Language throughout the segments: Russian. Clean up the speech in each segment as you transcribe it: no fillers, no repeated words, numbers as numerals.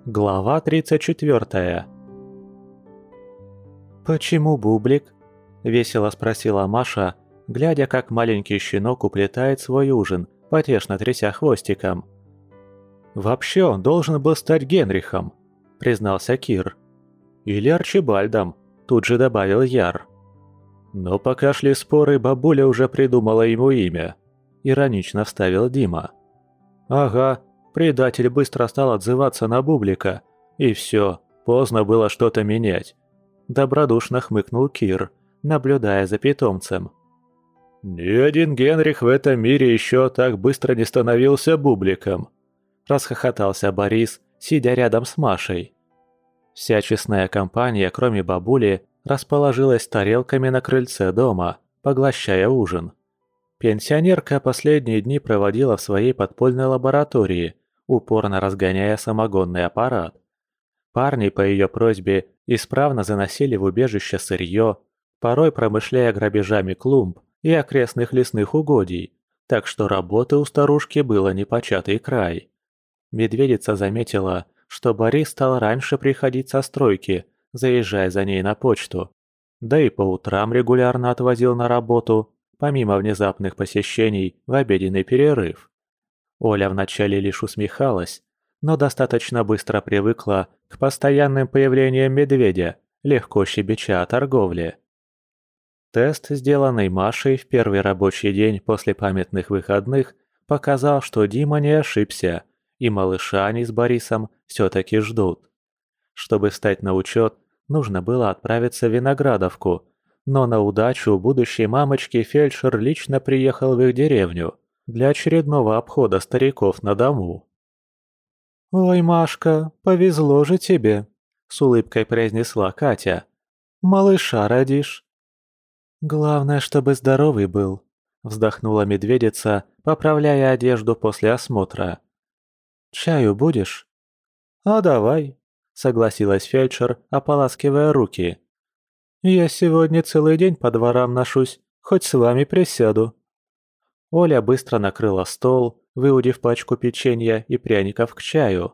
Глава 34. «Почему бублик?» – весело спросила Маша, глядя, как маленький щенок уплетает свой ужин, потешно тряся хвостиком. «Вообще он должен был стать Генрихом», – признался Кир. «Или Арчибальдом», – тут же добавил Яр. «Но пока шли споры, бабуля уже придумала ему имя», – иронично вставил Дима. «Ага, предатель быстро стал отзываться на бублика, и все, поздно было что-то менять», – добродушно хмыкнул Кир, наблюдая за питомцем. «Ни один Генрих в этом мире еще так быстро не становился бубликом», – расхохотался Борис, сидя рядом с Машей. Вся честная компания, кроме бабули, расположилась тарелками на крыльце дома, поглощая ужин. Пенсионерка последние дни проводила в своей подпольной лаборатории, упорно разгоняя самогонный аппарат. Парни по ее просьбе исправно заносили в убежище сырье, порой промышляя грабежами клумб и окрестных лесных угодий, так что работы у старушки было непочатый край. Медведица заметила, что Борис стал раньше приходить со стройки, заезжая за ней на почту, да и по утрам регулярно отвозил на работу, помимо внезапных посещений в обеденный перерыв. Оля вначале лишь усмехалась, но достаточно быстро привыкла к постоянным появлениям медведя, легко щебеча о торговле. Тест, сделанный Машей в первый рабочий день после памятных выходных, показал, что Дима не ошибся, и малыша они с Борисом все-таки ждут. Чтобы встать на учет, нужно было отправиться в Виноградовку, но на удачу будущей мамочки фельдшер лично приехал в их деревню для очередного обхода стариков на дому. «Ой, Машка, повезло же тебе», — с улыбкой произнесла Катя. «Малыша родишь». «Главное, чтобы здоровый был», — вздохнула медведица, поправляя одежду после осмотра. «Чаю будешь?» «А давай», — согласилась фельдшер, ополаскивая руки. «Я сегодня целый день по дворам ношусь, хоть с вами присяду». Оля быстро накрыла стол, выудив пачку печенья и пряников к чаю.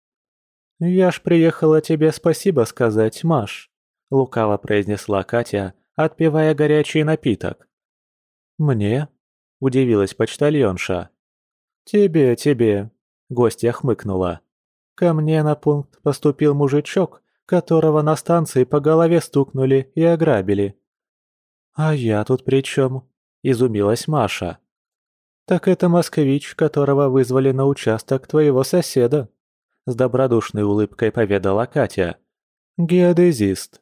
«Я ж приехала тебе спасибо сказать, Маш», — лукаво произнесла Катя, отпивая горячий напиток. «Мне?» — удивилась почтальонша. «Тебе», — гостья хмыкнула. «Ко мне на пункт поступил мужичок, которого на станции по голове стукнули и ограбили». «А я тут при чем?» – изумилась Маша. «Так это москвич, которого вызвали на участок твоего соседа», – с добродушной улыбкой поведала Катя. «Геодезист».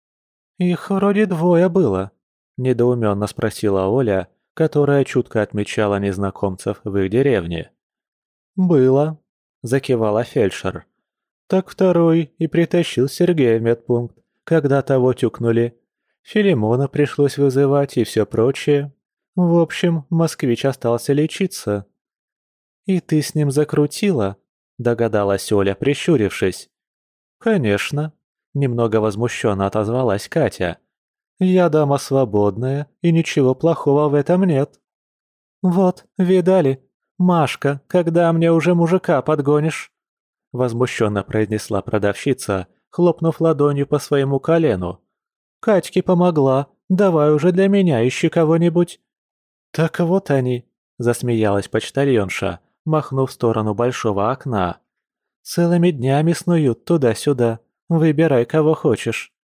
«Их вроде двое было», – недоуменно спросила Оля, которая чутко отмечала незнакомцев в их деревне. «Было», – закивала фельдшер. «Так второй и притащил Сергея в медпункт, когда того тюкнули. Филимона пришлось вызывать и все прочее. В общем, москвич остался лечиться». «И ты с ним закрутила?» – догадалась Оля, прищурившись. «Конечно», – немного возмущенно отозвалась Катя. «Я дама свободная, и ничего плохого в этом нет». «Вот, видали? Машка, когда мне уже мужика подгонишь?» – возмущенно произнесла продавщица, хлопнув ладонью по своему колену. «Катьке помогла, давай уже для меня ищи кого-нибудь». «Так вот они», – засмеялась почтальонша, махнув в сторону большого окна. «Целыми днями снуют туда-сюда, выбирай кого хочешь».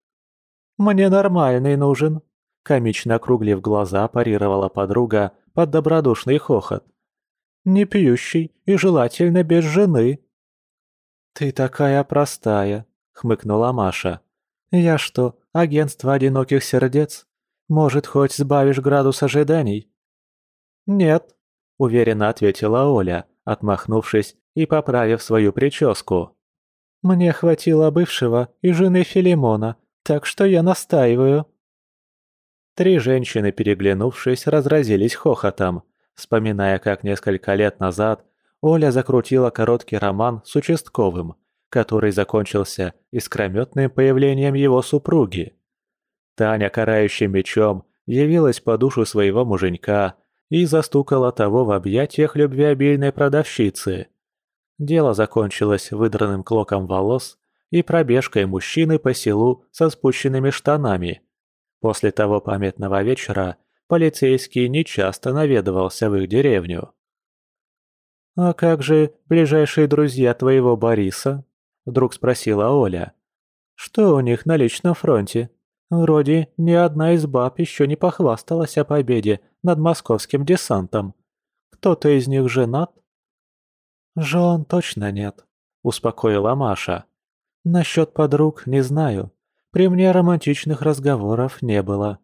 «Мне нормальный нужен», – комично округлив глаза, парировала подруга под добродушный хохот. «Не пьющий и желательно без жены». «Ты такая простая», — хмыкнула Маша. «Я что, агентство одиноких сердец? Может, хоть сбавишь градус ожиданий?» «Нет», — уверенно ответила Оля, отмахнувшись и поправив свою прическу. «Мне хватило бывшего и жены Филимона, так что я настаиваю». Три женщины, переглянувшись, разразились хохотом, вспоминая, как несколько лет назад Оля закрутила короткий роман с участковым, который закончился искрометным появлением его супруги. Таня карающим мечом явилась по душу своего муженька и застукала того в объятиях любвеобильной продавщицы. Дело закончилось выдранным клоком волос и пробежкой мужчины по селу со спущенными штанами. После того памятного вечера полицейский нечасто наведывался в их деревню. «А как же ближайшие друзья твоего Бориса?» – вдруг спросила Оля. «Что у них на личном фронте? Вроде ни одна из баб еще не похвасталась о победе над московским десантом. Кто-то из них женат?» «Жен точно нет», – успокоила Маша. «Насчет подруг не знаю. При мне романтичных разговоров не было».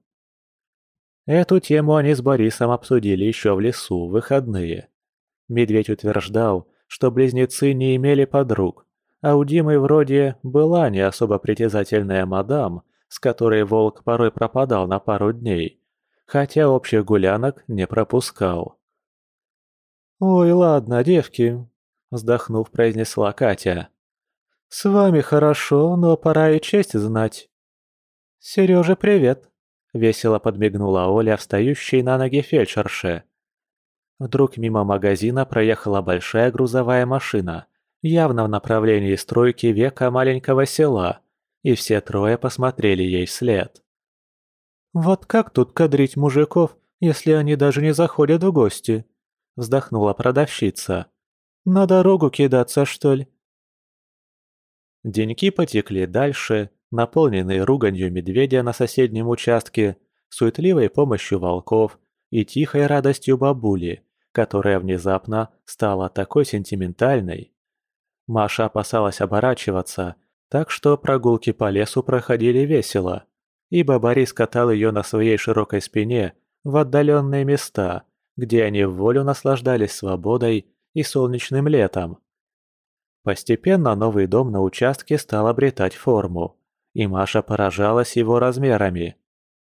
Эту тему они с Борисом обсудили еще в лесу в выходные. Медведь утверждал, что близнецы не имели подруг, а у Димы вроде была не особо притязательная мадам, с которой волк порой пропадал на пару дней, хотя общих гулянок не пропускал. «Ой, ладно, девки», — вздохнув, произнесла Катя. «С вами хорошо, но пора и честь знать». «Серёже, привет», — весело подмигнула Оля, встающей на ноги фельдшерше. Вдруг мимо магазина проехала большая грузовая машина, явно в направлении стройки века маленького села, и все трое посмотрели ей вслед. «Вот как тут кадрить мужиков, если они даже не заходят в гости?» – вздохнула продавщица. «На дорогу кидаться, что ли?» Деньки потекли дальше, наполненные руганью медведя на соседнем участке, суетливой помощью волков и тихой радостью бабули, которая внезапно стала такой сентиментальной. Маша опасалась оборачиваться, так что прогулки по лесу проходили весело, ибо Борис катал ее на своей широкой спине в отдаленные места, где они вволю наслаждались свободой и солнечным летом. Постепенно новый дом на участке стал обретать форму, и Маша поражалась его размерами.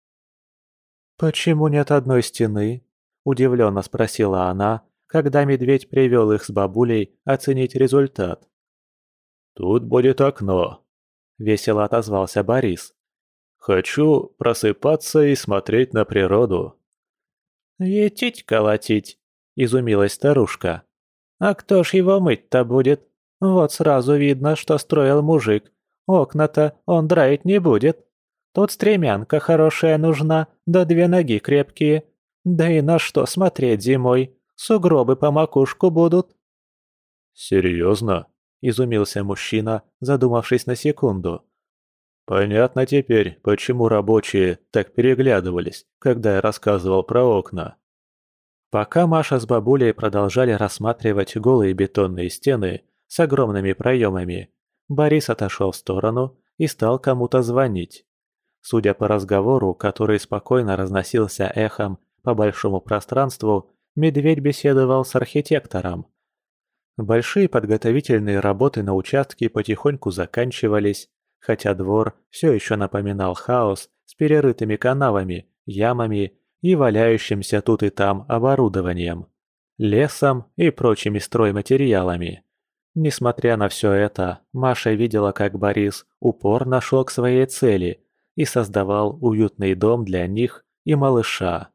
«Почему нет одной стены?» – удивленно спросила она, когда медведь привел их с бабулей оценить результат. «Тут будет окно», – весело отозвался Борис. «Хочу просыпаться и смотреть на природу». «Етить колотить», – изумилась старушка. «А кто ж его мыть-то будет? Вот сразу видно, что строил мужик. Окна-то он драить не будет. Тут стремянка хорошая нужна, да 2 ноги крепкие. Да и на что смотреть зимой? Сугробы по макушку будут». «Серьезно?» – изумился мужчина, задумавшись на секунду. «Понятно теперь, почему рабочие так переглядывались, когда я рассказывал про окна». Пока Маша с бабулей продолжали рассматривать голые бетонные стены с огромными проемами, Борис отошел в сторону и стал кому-то звонить. Судя по разговору, который спокойно разносился эхом по большому пространству, медведь беседовал с архитектором. Большие подготовительные работы на участке потихоньку заканчивались, хотя двор все еще напоминал хаос с перерытыми канавами, ямами и валяющимся тут и там оборудованием, лесом и прочими стройматериалами. Несмотря на все это, Маша видела, как Борис упорно шел к своей цели и создавал уютный дом для них и малыша.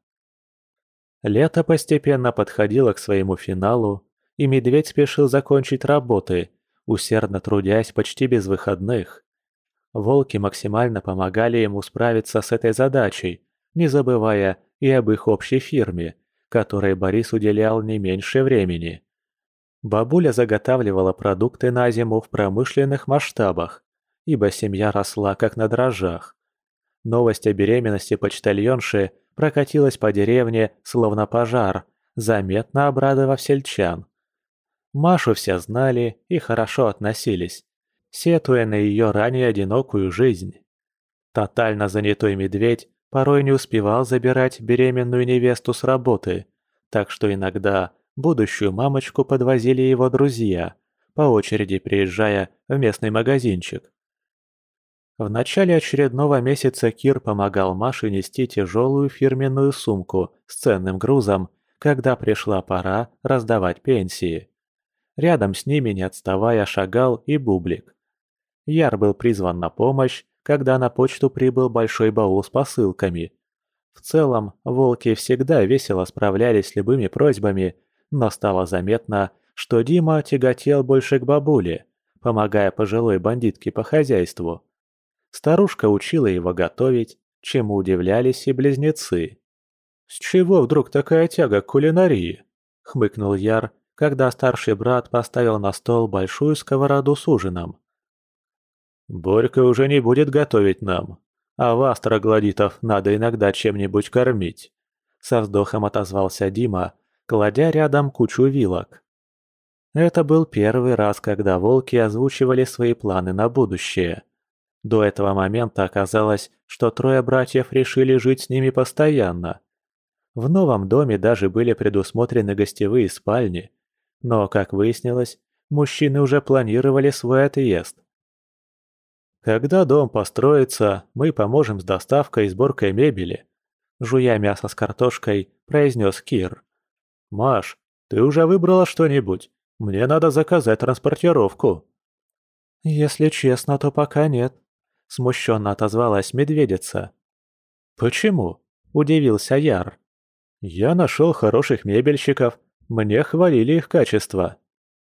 Лето постепенно подходило к своему финалу, и медведь спешил закончить работы, усердно трудясь почти без выходных. Волки максимально помогали ему справиться с этой задачей, не забывая и об их общей фирме, которой Борис уделял не меньше времени. Бабуля заготавливала продукты на зиму в промышленных масштабах, ибо семья росла как на дрожжах. Новость о беременности почтальонши прокатилась по деревне, словно пожар, заметно обрадовав сельчан. Машу все знали и хорошо относились, сетуя на ее ранее одинокую жизнь. Тотально занятой медведь порой не успевал забирать беременную невесту с работы, так что иногда будущую мамочку подвозили его друзья, по очереди приезжая в местный магазинчик. В начале очередного месяца Кир помогал Маше нести тяжелую фирменную сумку с ценным грузом, когда пришла пора раздавать пенсии. Рядом с ними, не отставая, шагал и Бублик. Яр был призван на помощь, когда на почту прибыл большой баул с посылками. В целом, волки всегда весело справлялись с любыми просьбами, но стало заметно, что Дима тяготел больше к бабуле, помогая пожилой бандитке по хозяйству. Старушка учила его готовить, чему удивлялись и близнецы. «С чего вдруг такая тяга к кулинарии?» — хмыкнул Яр, когда старший брат поставил на стол большую сковороду с ужином. «Борька уже не будет готовить нам, а вас, троглодитов, надо иногда чем-нибудь кормить», — со вздохом отозвался Дима, кладя рядом кучу вилок. Это был первый раз, когда волки озвучивали свои планы на будущее. До этого момента оказалось, что трое братьев решили жить с ними постоянно. В новом доме даже были предусмотрены гостевые спальни, но, как выяснилось, мужчины уже планировали свой отъезд. «Когда дом построится, мы поможем с доставкой и сборкой мебели», – жуя мясо с картошкой, произнес Кир. «Маш, ты уже выбрала что-нибудь? Мне надо заказать транспортировку». «Если честно, то пока нет», – смущенно отозвалась медведица. «Почему?» – удивился Яр. «Я нашел хороших мебельщиков, мне хвалили их качество».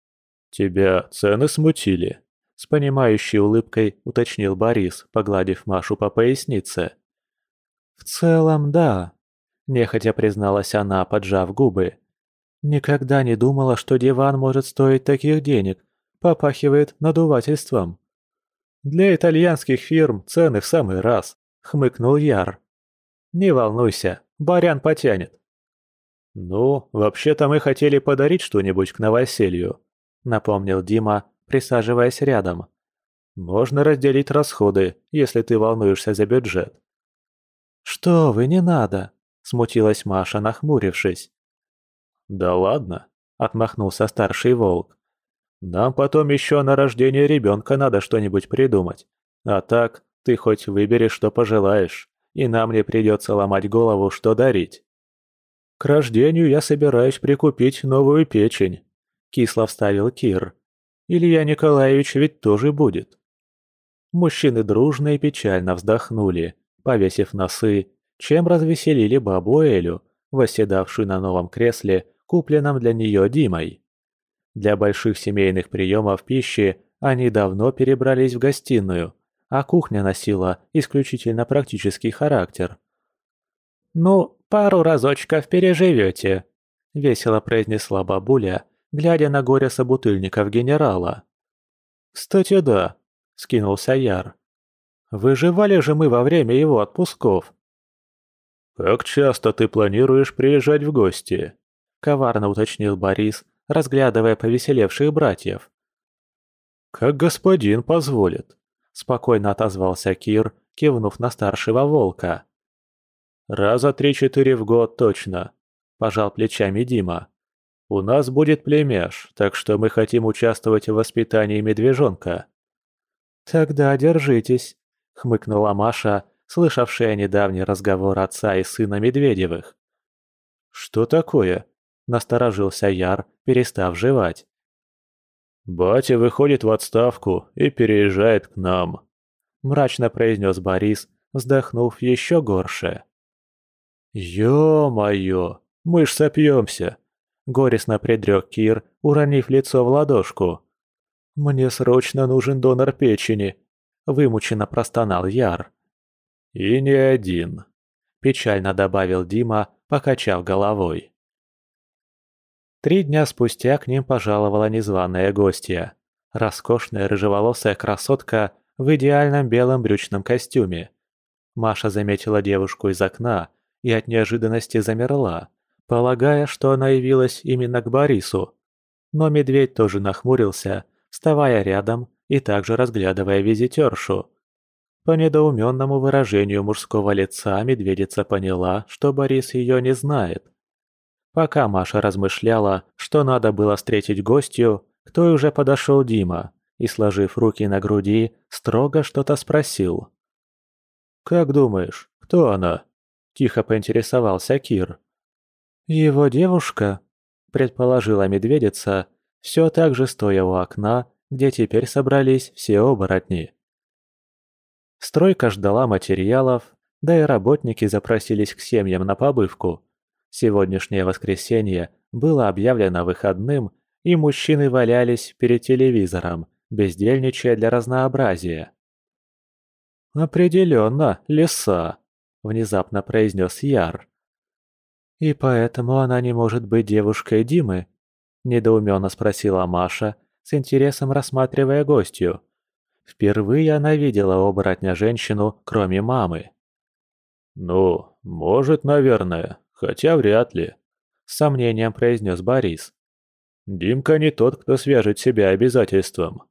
«Тебя цены смутили?» – с понимающей улыбкой уточнил Борис, погладив Машу по пояснице. «В целом, да», – нехотя призналась она, поджав губы. «Никогда не думала, что диван может стоить таких денег, попахивает надувательством». «Для итальянских фирм цены в самый раз», – хмыкнул Яр. «Не волнуйся, барян потянет». «Ну, вообще-то мы хотели подарить что-нибудь к новоселью», — напомнил Дима, присаживаясь рядом. «Можно разделить расходы, если ты волнуешься за бюджет». «Что вы, не надо», — смутилась Маша, нахмурившись. «Да ладно», — отмахнулся старший волк. «Нам потом еще на рождение ребенка надо что-нибудь придумать. А так, ты хоть выбери, что пожелаешь, и нам не придется ломать голову, что дарить». «К рождению я собираюсь прикупить новую печень», — кисло вставил Кир. «Илья Николаевич ведь тоже будет». Мужчины дружно и печально вздохнули, повесив носы, чем развеселили бабу Элю, восседавшую на новом кресле, купленном для нее Димой. Для больших семейных приемов пищи они давно перебрались в гостиную, а кухня носила исключительно практический характер. «Ну, пару разочков переживете», — весело произнесла бабуля, глядя на горе-собутыльников генерала. «Кстати, да», — скинулся Яр. «Выживали же мы во время его отпусков». «Как часто ты планируешь приезжать в гости?» — коварно уточнил Борис, разглядывая повеселевших братьев. «Как господин позволит», — спокойно отозвался Кир, кивнув на старшего волка. «Раза 3-4 в год точно», – пожал плечами Дима. «У нас будет племяш, так что мы хотим участвовать в воспитании медвежонка». «Тогда держитесь», – хмыкнула Маша, слышавшая недавний разговор отца и сына Медведевых. «Что такое?» – насторожился Яр, перестав жевать. «Батя выходит в отставку и переезжает к нам», – мрачно произнес Борис, вздохнув еще горше. «Ё-моё, мы ж сопьёмся!» — горестно предрёк Кир, уронив лицо в ладошку. «Мне срочно нужен донор печени!» — вымученно простонал Яр. «И не один!» — печально добавил Дима, покачав головой. 3 дня спустя к ним пожаловала незваная гостья. Роскошная рыжеволосая красотка в идеальном белом брючном костюме. Маша заметила девушку из окна и от неожиданности замерла, полагая, что она явилась именно к Борису. Но медведь тоже нахмурился, вставая рядом и также разглядывая визитёршу. По недоумённому выражению мужского лица медведица поняла, что Борис её не знает. Пока Маша размышляла, что надо было встретить гостью, к той уже подошёл Дима и, сложив руки на груди, строго что-то спросил. «Как думаешь, кто она?» – тихо поинтересовался Кир. «Его девушка?» – предположила медведица, все так же стоя у окна, где теперь собрались все оборотни. Стройка ждала материалов, да и работники запросились к семьям на побывку. Сегодняшнее воскресенье было объявлено выходным, и мужчины валялись перед телевизором, бездельничая для разнообразия. «Определенно, лиса», — внезапно произнес Яр. «И поэтому она не может быть девушкой Димы?» – недоуменно спросила Маша, с интересом рассматривая гостью. Впервые она видела оборотня-женщину, кроме мамы. «Ну, может, наверное, хотя вряд ли», – с сомнением произнес Борис. «Димка не тот, кто свяжет себя обязательством».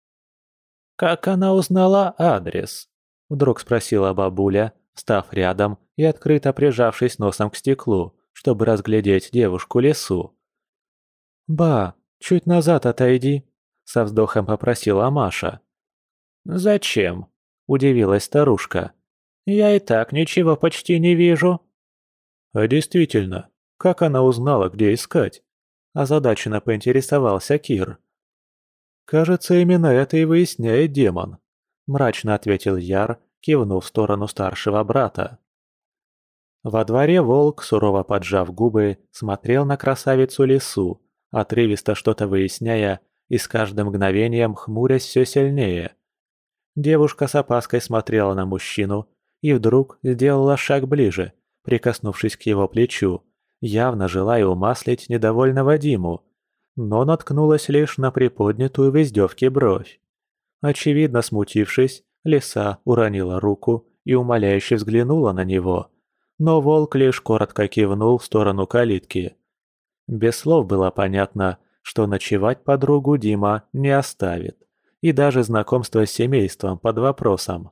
«Как она узнала адрес?» – вдруг спросила бабуля, став рядом и открыто прижавшись носом к стеклу, чтобы разглядеть девушку-лису. «Ба, чуть назад отойди», – со вздохом попросила Маша. «Зачем?» – удивилась старушка. «Я и так ничего почти не вижу». «А действительно, как она узнала, где искать?» – озадаченно поинтересовался Кир. «Кажется, именно это и выясняет демон», – мрачно ответил Яр, кивнув в сторону старшего брата. Во дворе волк, сурово поджав губы, смотрел на красавицу-лису, отрывисто что-то выясняя и с каждым мгновением хмурясь все сильнее. Девушка с опаской смотрела на мужчину и вдруг сделала шаг ближе, прикоснувшись к его плечу, явно желая умаслить недовольного Диму, но наткнулась лишь на приподнятую в издевке бровь. Очевидно смутившись, лиса уронила руку и умоляюще взглянула на него, но волк лишь коротко кивнул в сторону калитки. Без слов было понятно, что ночевать подругу Дима не оставит, и даже знакомство с семейством под вопросом.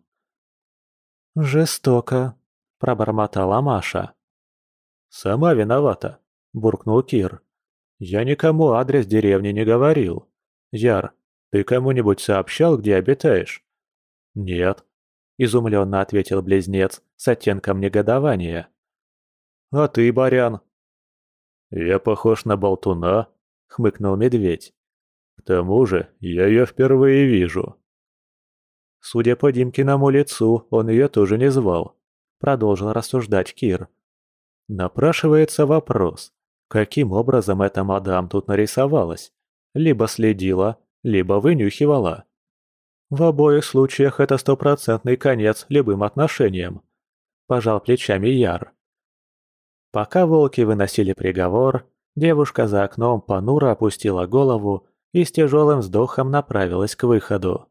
«Жестоко», – пробормотала Маша. «Сама виновата», – буркнул Кир. «Я никому адрес деревни не говорил. Яр, ты кому-нибудь сообщал, где обитаешь?» «Нет», – изумленно ответил близнец с оттенком негодования. «А ты, Барян?» «Я похож на болтуна», — хмыкнул медведь. «К тому же я ее впервые вижу». «Судя по Димкиному лицу, он ее тоже не звал», — продолжил рассуждать Кир. «Напрашивается вопрос, каким образом эта мадам тут нарисовалась? Либо следила, либо вынюхивала. В обоих случаях это стопроцентный конец любым отношениям», — пожал плечами Яр. Пока волки выносили приговор, девушка за окном понуро опустила голову и с тяжелым вздохом направилась к выходу.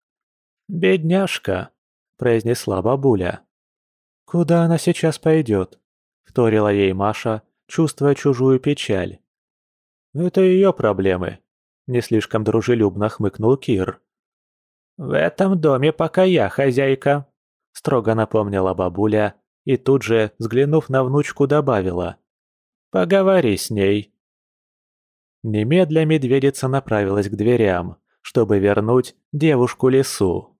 «Бедняжка», – произнесла бабуля. «Куда она сейчас пойдет?» – вторила ей Маша, чувствуя чужую печаль. «Это ее проблемы», – не слишком дружелюбно хмыкнул Кир. «В этом доме пока я хозяйка», – строго напомнила бабуля и тут же, взглянув на внучку, добавила: «Поговори с ней». Немедля медведица направилась к дверям, чтобы вернуть девушку-лису.